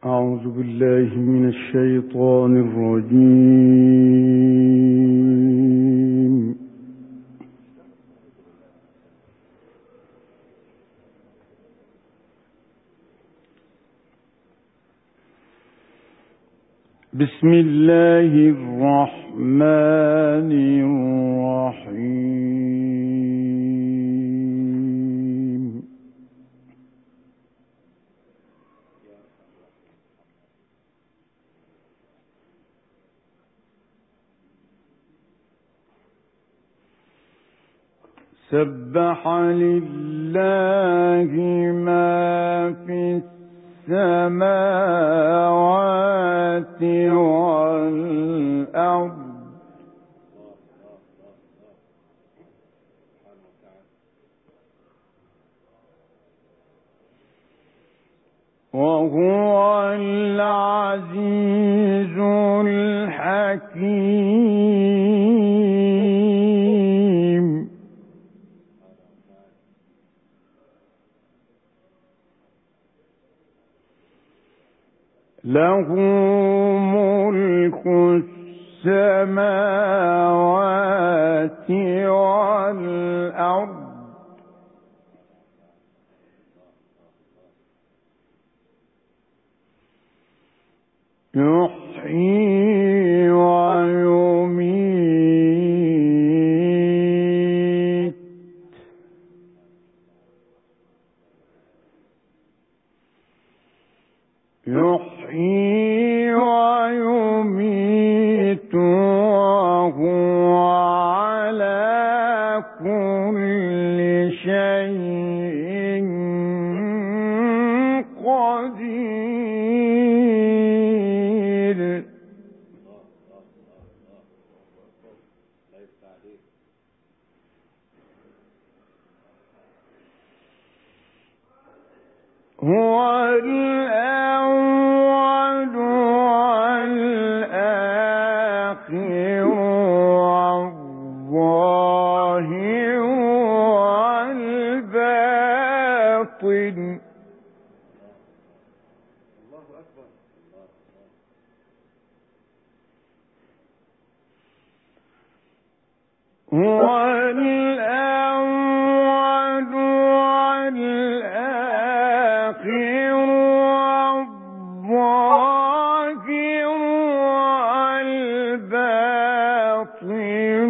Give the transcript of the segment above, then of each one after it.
أعوذ بالله من الشيطان الرجيم. بسم الله الرحمن الرحيم. سبح لله ما في السماوات والأرض وهو العزيز الحكيم. له ملك السماوات والأرض يحيي ويميت وهو على كل شيء قدير. هو الأول والآخر والظاهر والباطن. هو الأول والآخر والظاهر والباطن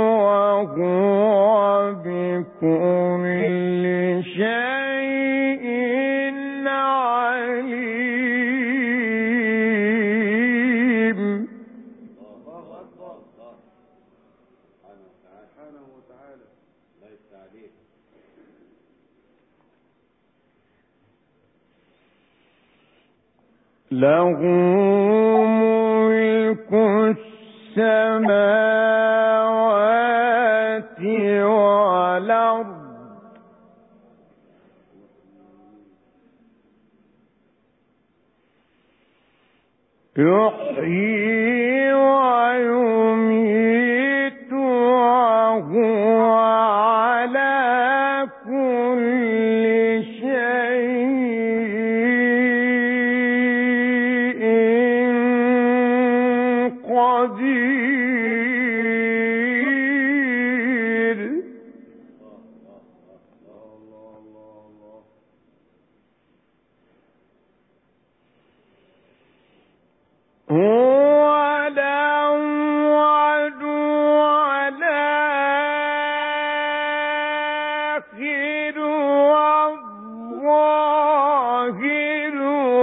وهو بكل شيء عليم. له ملك السماوات والأرض يحيي ويميت وهو على كل شيء قدير. هو الأول والآخر والظاهر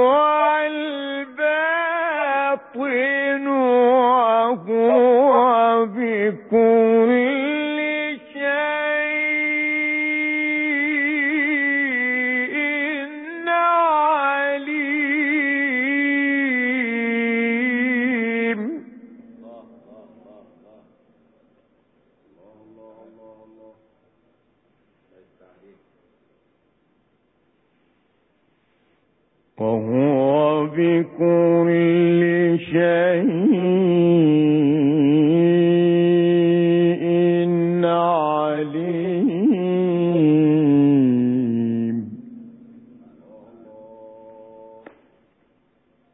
والباطن وهو بكل شيء عليم. وهو بكل شيء عليم.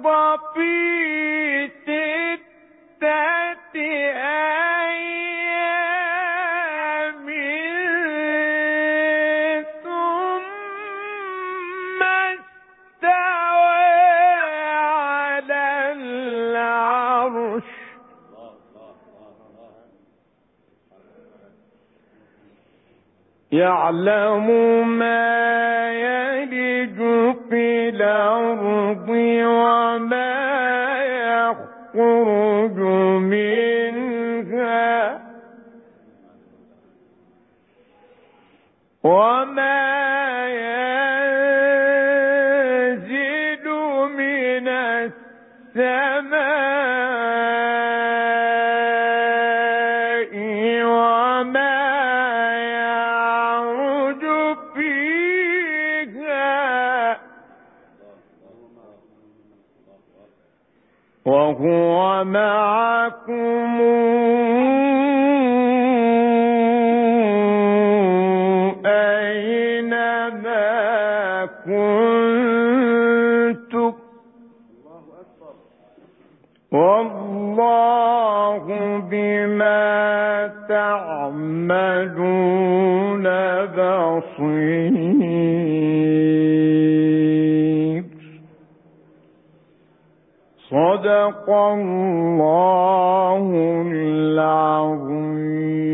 في 6 أيام ثم استوى على العرش يعلم ما يلج في الأرض وما يخرج منها وما ينزل من السماء وما يعرج فيها وهو معكم أينما كنتم والله بما تعملون بصير. صدق الله العظيم.